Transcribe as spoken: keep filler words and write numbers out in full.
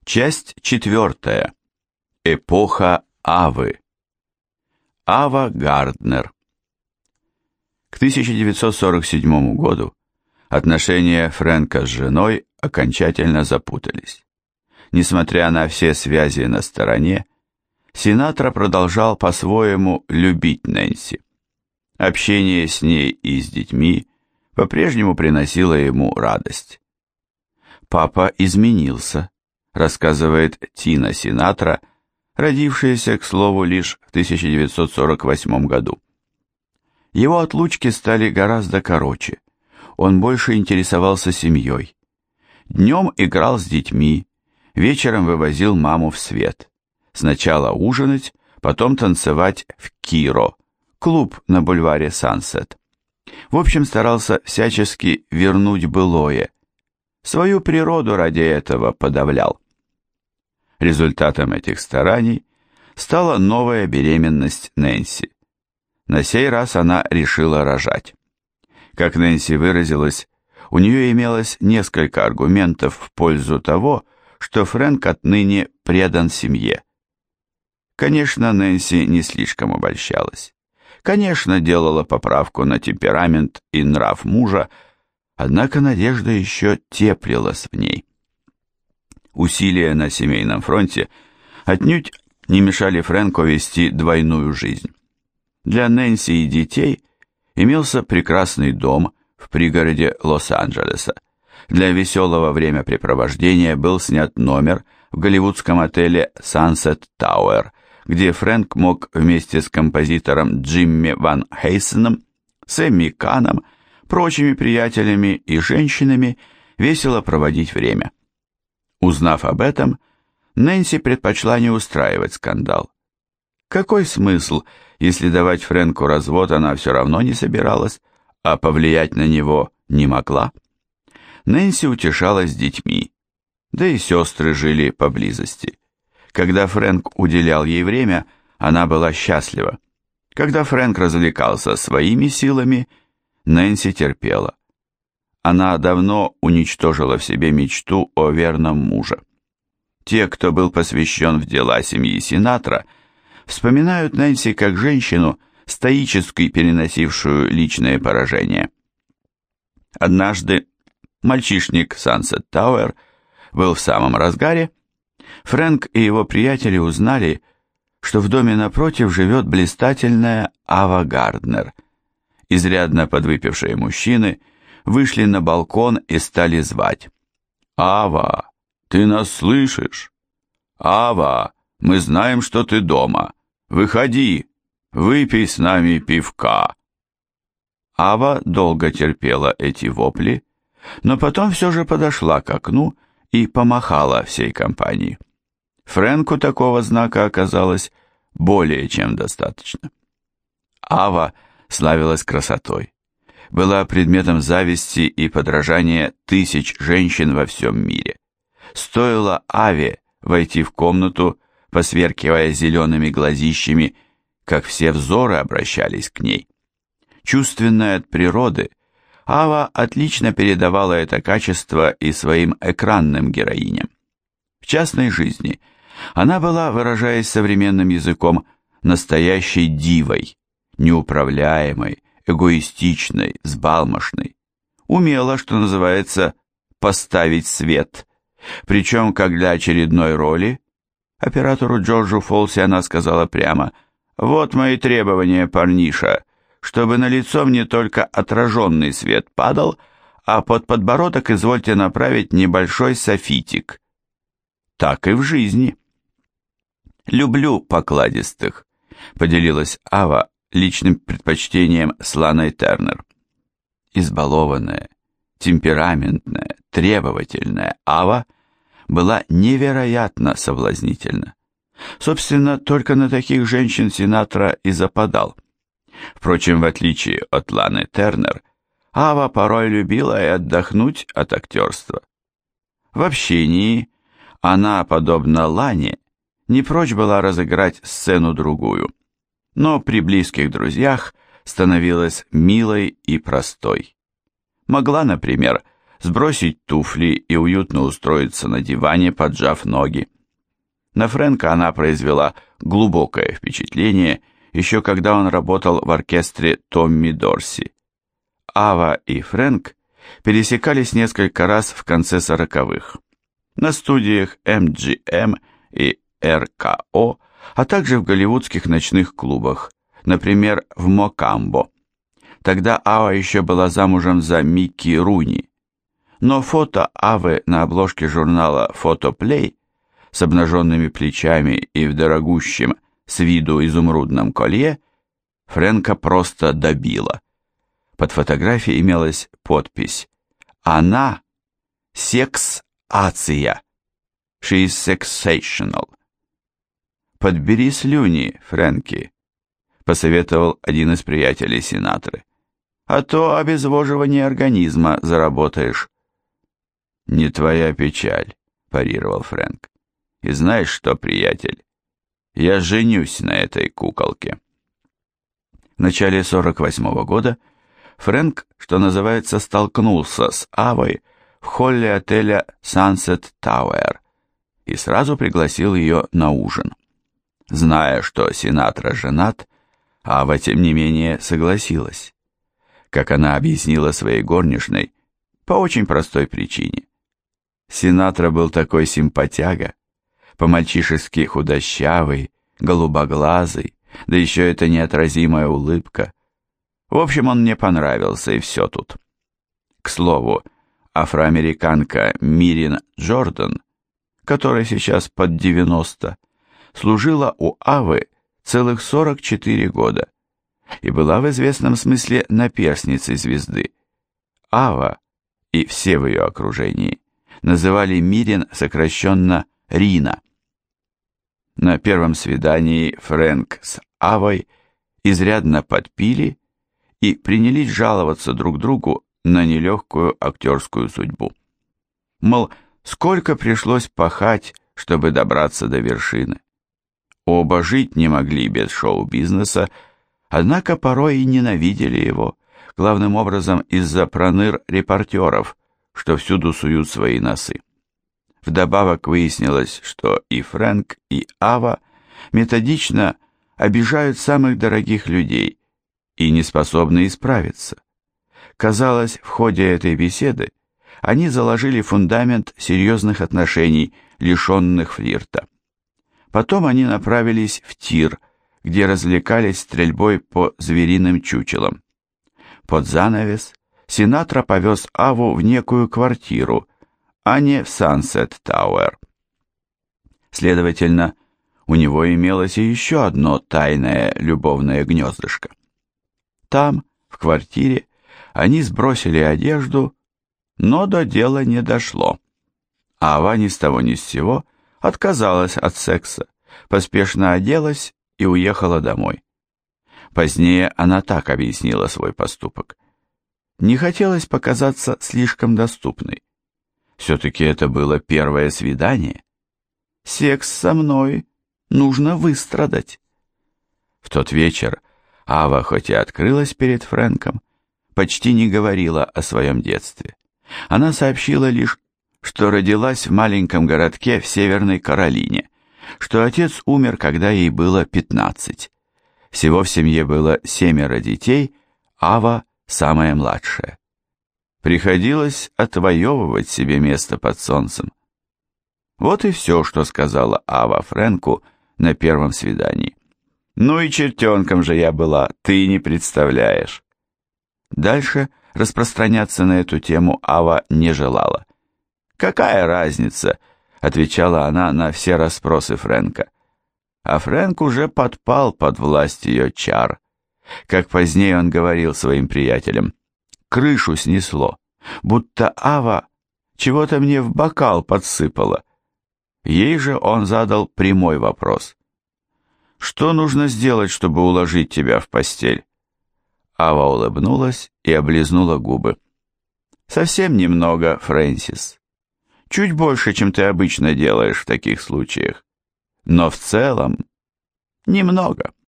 Часть четвертая. Эпоха Авы. Ава Гарднер. К тысяча девятьсот сорок седьмому году отношения Фрэнка с женой окончательно запутались. Несмотря на все связи на стороне, Синатра продолжал по-своему любить Нэнси. Общение с ней и с детьми по-прежнему приносило ему радость. «Папа изменился», рассказывает Тина Синатра, родившаяся, к слову, лишь в тысяча девятьсот сорок восьмом году. Его отлучки стали гораздо короче. Он больше интересовался семьей. Днем играл с детьми, вечером вывозил маму в свет. Сначала ужинать, потом танцевать в Киро, клуб на бульваре Сансет. В общем, старался всячески вернуть былое. Свою природу ради этого подавлял. Результатом этих стараний стала новая беременность Нэнси. На сей раз она решила рожать. Как Нэнси выразилась, у нее имелось несколько аргументов в пользу того, что Фрэнк отныне предан семье. Конечно, Нэнси не слишком обольщалась. Конечно, делала поправку на темперамент и нрав мужа, однако надежда еще теплилась в ней. Усилия на семейном фронте отнюдь не мешали Фрэнку вести двойную жизнь. Для Нэнси и детей имелся прекрасный дом в пригороде Лос-Анджелеса. Для веселого времяпрепровождения был снят номер в голливудском отеле Sunset Tower, где Фрэнк мог вместе с композитором Джимми Ван Хейсеном, Сэмми Каном, прочими приятелями и женщинами весело проводить время. Узнав об этом, Нэнси предпочла не устраивать скандал. Какой смысл, если давать Фрэнку развод она все равно не собиралась, а повлиять на него не могла? Нэнси утешалась детьми, да и сестры жили поблизости. Когда Фрэнк уделял ей время, она была счастлива. Когда Фрэнк развлекался своими силами, Нэнси терпела. Она давно уничтожила в себе мечту о верном муже. Те, кто был посвящен в дела семьи Синатра, вспоминают Нэнси как женщину, стоически переносившую личное поражение. Однажды мальчишник Sunset Tower был в самом разгаре. Фрэнк и его приятели узнали, что в доме напротив живет блистательная Ава Гарднер. Изрядно подвыпившие мужчины вышли на балкон и стали звать. «Ава, ты нас слышишь? Ава, мы знаем, что ты дома. Выходи, выпей с нами пивка». Ава долго терпела эти вопли, но потом все же подошла к окну и помахала всей компании. Фрэнку такого знака оказалось более чем достаточно. Ава славилась красотой, была предметом зависти и подражания тысяч женщин во всем мире. Стоило Аве войти в комнату, посверкивая зелеными глазищами, как все взоры обращались к ней. Чувственная от природы, Ава отлично передавала это качество и своим экранным героиням. В частной жизни она была, выражаясь современным языком, настоящей дивой, неуправляемой, эгоистичной, взбалмошной. Умела, что называется, поставить свет. Причем, как для очередной роли, оператору Джорджу Фолси она сказала прямо: «Вот мои требования, парниша, чтобы на лицо мне только отраженный свет падал, а под подбородок извольте направить небольшой софитик». Так и в жизни. «Люблю покладистых», — поделилась Ава личным предпочтением с Ланой Тернер. Избалованная, темпераментная, требовательная Ава была невероятно соблазнительна. Собственно, только на таких женщин Синатра и западал. Впрочем, в отличие от Ланы Тернер, Ава порой любила и отдохнуть от актерства. В общении она, подобно Лане, не прочь была разыграть сцену-другую, но при близких друзьях становилась милой и простой. Могла, например, сбросить туфли и уютно устроиться на диване, поджав ноги. На Фрэнка она произвела глубокое впечатление, еще когда он работал в оркестре Томми Дорси. Ава и Фрэнк пересекались несколько раз в конце сороковых, на студиях эм джи эм и эр ка о, а также в голливудских ночных клубах, например, в Мокамбо. Тогда Ава еще была замужем за Микки Руни, но фото Авы на обложке журнала «Фотоплей» с обнаженными плечами и в дорогущем с виду изумрудном колье Фрэнка просто добило. Под фотографией имелась подпись «Она секс-ация». She is sexational. «Подбери слюни, Фрэнки», — посоветовал один из приятелей Синатры, «а то обезвоживание организма заработаешь». «Не твоя печаль», — парировал Фрэнк. «И знаешь что, приятель, я женюсь на этой куколке». В начале сорок восьмого года Фрэнк, что называется, столкнулся с Авой в холле отеля Sunset Tower и сразу пригласил ее на ужин. Зная, что Синатра женат, Ава, тем не менее, согласилась. Как она объяснила своей горничной, по очень простой причине. Синатра был такой симпатяга, по-мальчишески худощавый, голубоглазый, да еще эта неотразимая улыбка. В общем, он мне понравился, и все тут. К слову, афроамериканка Мирин Джордан, которой сейчас под девяносто, служила у Авы целых сорок четыре года и была в известном смысле наперсницей звезды. Ава и все в ее окружении называли Мирин сокращенно Рина. На первом свидании Фрэнк с Авой изрядно подпили и принялись жаловаться друг другу на нелегкую актерскую судьбу. Мол, сколько пришлось пахать, чтобы добраться до вершины. Оба жить не могли без шоу-бизнеса, однако порой и ненавидели его, главным образом из-за проныр репортеров, что всюду суют свои носы. Вдобавок выяснилось, что и Фрэнк, и Ава методично обижают самых дорогих людей и не способны исправиться. Казалось, в ходе этой беседы они заложили фундамент серьезных отношений, лишенных флирта. Потом они направились в тир, где развлекались стрельбой по звериным чучелам. Под занавес Синатра повез Аву в некую квартиру, а не в Sunset Tower. Следовательно, у него имелось и еще одно тайное любовное гнездышко. Там, в квартире, они сбросили одежду, но до дела не дошло. Ава ни с того ни с сего отказалась от секса, поспешно оделась и уехала домой. Позднее она так объяснила свой поступок. Не хотелось показаться слишком доступной. Все-таки это было первое свидание. Секс со мной нужно выстрадать. В тот вечер Ава, хоть и открылась перед Фрэнком, почти не говорила о своем детстве. Она сообщила лишь, что родилась в маленьком городке в Северной Каролине, что отец умер, когда ей было пятнадцать. Всего в семье было семеро детей, Ава самая младшая. Приходилось отвоевывать себе место под солнцем. Вот и все, что сказала Ава Фрэнку на первом свидании. «Ну и чертенком же я была, ты не представляешь». Дальше распространяться на эту тему Ава не желала. «Какая разница?» — отвечала она на все расспросы Фрэнка. А Фрэнк уже подпал под власть ее чар. Как позднее он говорил своим приятелям, крышу снесло, будто Ава чего-то мне в бокал подсыпала. Ей же он задал прямой вопрос. «Что нужно сделать, чтобы уложить тебя в постель?» Ава улыбнулась и облизнула губы. «Совсем немного, Фрэнсис. Чуть больше, чем ты обычно делаешь в таких случаях. Но в целом немного».